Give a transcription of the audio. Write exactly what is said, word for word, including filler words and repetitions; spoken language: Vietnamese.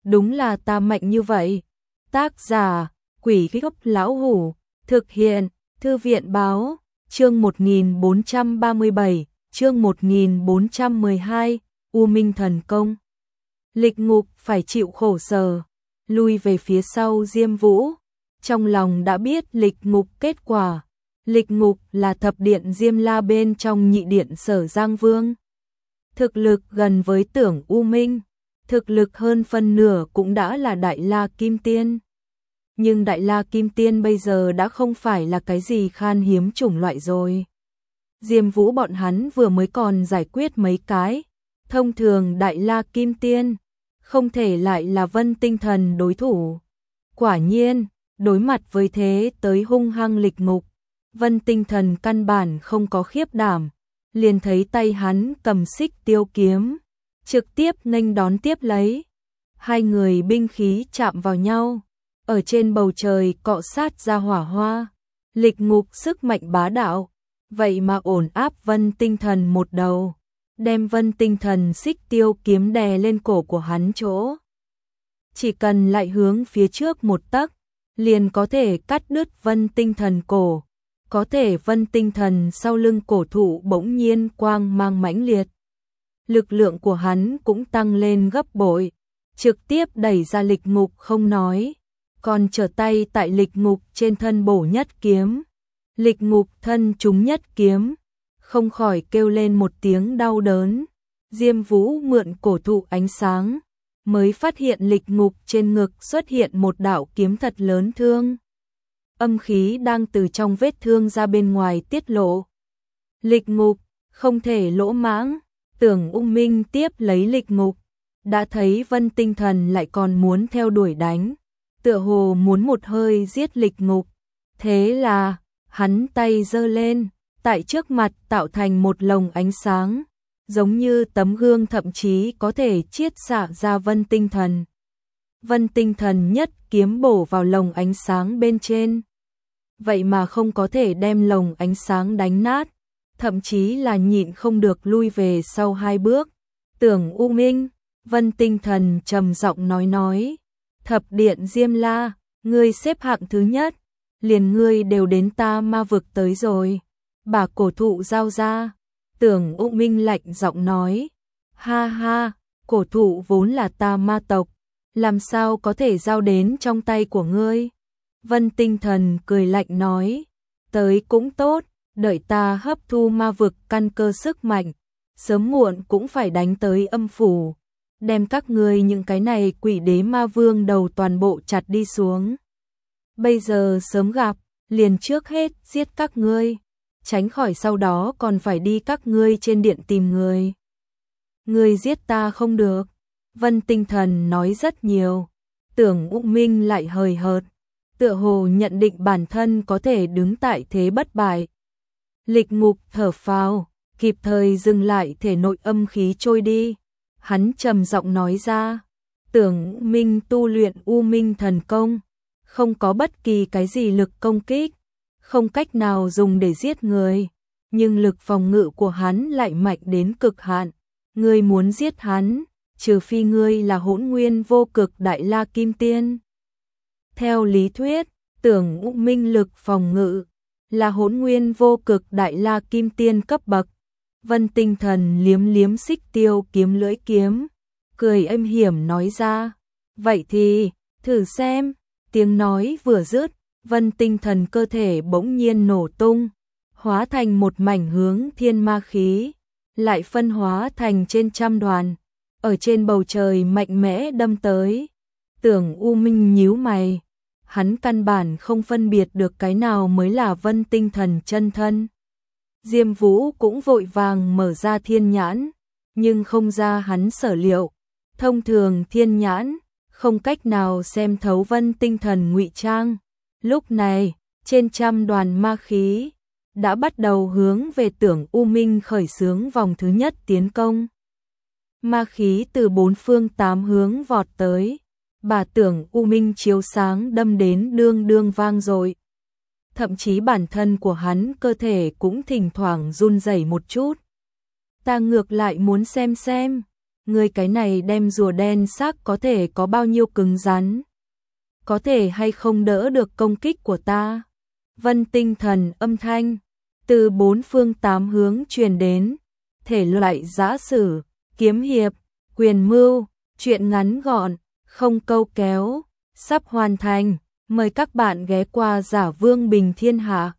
đúng là ta mạnh như vậy. Tác giả, Quỷ Gốc Lão Hủ, thực hiện, Thư viện Báo, chương một nghìn bốn trăm ba mươi bảy, chương một nghìn bốn trăm mười hai, U Minh Thần Công. Lịch Ngục phải chịu khổ sở, lui về phía sau Diêm Vũ, trong lòng đã biết Lịch Ngục kết quả. Lịch Ngục là thập điện Diêm La bên trong nhị điện Sở Giang Vương. Thực lực gần với Tưởng U Minh, thực lực hơn phân nửa cũng đã là Đại La Kim Tiên. Nhưng Đại La Kim Tiên bây giờ đã không phải là cái gì khan hiếm chủng loại rồi. Diêm Vũ bọn hắn vừa mới còn giải quyết mấy cái, thông thường Đại La Kim Tiên, không thể lại là Vân Tinh Thần đối thủ. Quả nhiên, đối mặt với thế tới hung hăng Lịch Ngục, Vân Tinh Thần căn bản không có khiếp đảm, liền thấy tay hắn cầm xích tiêu kiếm, trực tiếp nghênh đón tiếp lấy. Hai người binh khí chạm vào nhau, ở trên bầu trời cọ sát ra hỏa hoa. Lịch Ngục sức mạnh bá đạo, vậy mà ổn áp Vân Tinh Thần một đầu, đem Vân Tinh Thần xích tiêu kiếm đè lên cổ của hắn chỗ. Chỉ cần lại hướng phía trước một tấc, liền có thể cắt đứt Vân Tinh Thần cổ. Có thể Vân Tinh Thần sau lưng cổ thụ bỗng nhiên quang mang mãnh liệt. Lực lượng của hắn cũng tăng lên gấp bội, trực tiếp đẩy ra Lịch Ngục không nói, còn trở tay tại Lịch Ngục trên thân bổ nhất kiếm. Lịch Ngục thân trúng nhất kiếm, không khỏi kêu lên một tiếng đau đớn. Diêm Vũ mượn cổ thụ ánh sáng, mới phát hiện Lịch Ngục trên ngực xuất hiện một đạo kiếm thật lớn thương. Âm khí đang từ trong vết thương ra bên ngoài tiết lộ. Lịch Ngục, không thể lỗ mãng. Tưởng U Minh tiếp lấy Lịch Ngục, đã thấy Vân Tinh Thần lại còn muốn theo đuổi đánh, tựa hồ muốn một hơi giết Lịch Ngục. Thế là, hắn tay giơ lên, tại trước mặt tạo thành một lồng ánh sáng, giống như tấm gương thậm chí có thể chiết xạ ra Vân Tinh Thần. Vân Tinh Thần nhất kiếm bổ vào lồng ánh sáng bên trên, vậy mà không có thể đem lồng ánh sáng đánh nát, thậm chí là nhịn không được lui về sau hai bước. Tưởng U Minh, Vân Tinh Thần trầm giọng nói nói, thập điện Diêm La, ngươi xếp hạng thứ nhất, liền ngươi đều đến ta ma vực tới rồi. Bà cổ thụ giao ra. Tưởng U Minh lạnh giọng nói, ha ha, cổ thụ vốn là ta ma tộc, làm sao có thể giao đến trong tay của ngươi. Vân Tinh Thần cười lạnh nói, tới cũng tốt, đợi ta hấp thu ma vực căn cơ sức mạnh, sớm muộn cũng phải đánh tới âm phủ, đem các ngươi những cái này quỷ đế ma vương đầu toàn bộ chặt đi xuống. Bây giờ sớm gặp, liền trước hết giết các ngươi, tránh khỏi sau đó còn phải đi các ngươi trên điện tìm người. Ngươi giết ta không được. Vân Tinh Thần nói rất nhiều. Tưởng U Minh lại hời hợt, tựa hồ nhận định bản thân có thể đứng tại thế bất bại. Lịch Ngục thở phào, kịp thời dừng lại thể nội âm khí trôi đi. Hắn trầm giọng nói ra, Tưởng U Minh tu luyện U Minh Thần Công, không có bất kỳ cái gì lực công kích, không cách nào dùng để giết người, nhưng lực phòng ngự của hắn lại mạnh đến cực hạn. Ngươi muốn giết hắn, trừ phi ngươi là Hỗn Nguyên Vô Cực Đại La Kim Tiên. Theo lý thuyết, Tưởng U Minh lực phòng ngự là Hỗn Nguyên Vô Cực Đại La Kim Tiên cấp bậc. Vân Tinh Thần liếm liếm xích tiêu kiếm lưỡi kiếm, cười êm hiểm nói ra, vậy thì, thử xem. Tiếng nói vừa dứt, Vân Tinh Thần cơ thể bỗng nhiên nổ tung, hóa thành một mảnh hướng thiên ma khí, lại phân hóa thành trên trăm đoàn, ở trên bầu trời mạnh mẽ đâm tới. Tưởng U Minh nhíu mày, hắn căn bản không phân biệt được cái nào mới là Vân Tinh Thần chân thân. Diêm Vũ cũng vội vàng mở ra thiên nhãn, nhưng không ra hắn sở liệu. Thông thường thiên nhãn không cách nào xem thấu Vân Tinh Thần ngụy trang. Lúc này, trên trăm đoàn ma khí đã bắt đầu hướng về Tưởng U Minh khởi xướng vòng thứ nhất tiến công. Ma khí từ bốn phương tám hướng vọt tới, bà Tưởng U Minh chiếu sáng đâm đến đương đương vang dội. Thậm chí bản thân của hắn cơ thể cũng thỉnh thoảng run rẩy một chút. Ta ngược lại muốn xem xem, Ngươi cái này đem rùa đen xác có thể có bao nhiêu cứng rắn? Có thể hay không đỡ được công kích của ta? Vân tinh thần âm thanh từ bốn phương tám hướng truyền đến, thể loại giã sử, kiếm hiệp, quyền mưu, truyện ngắn gọn, không câu kéo, sắp hoàn thành. Mời các bạn ghé qua Giả Vương Bình Thiên Hạ.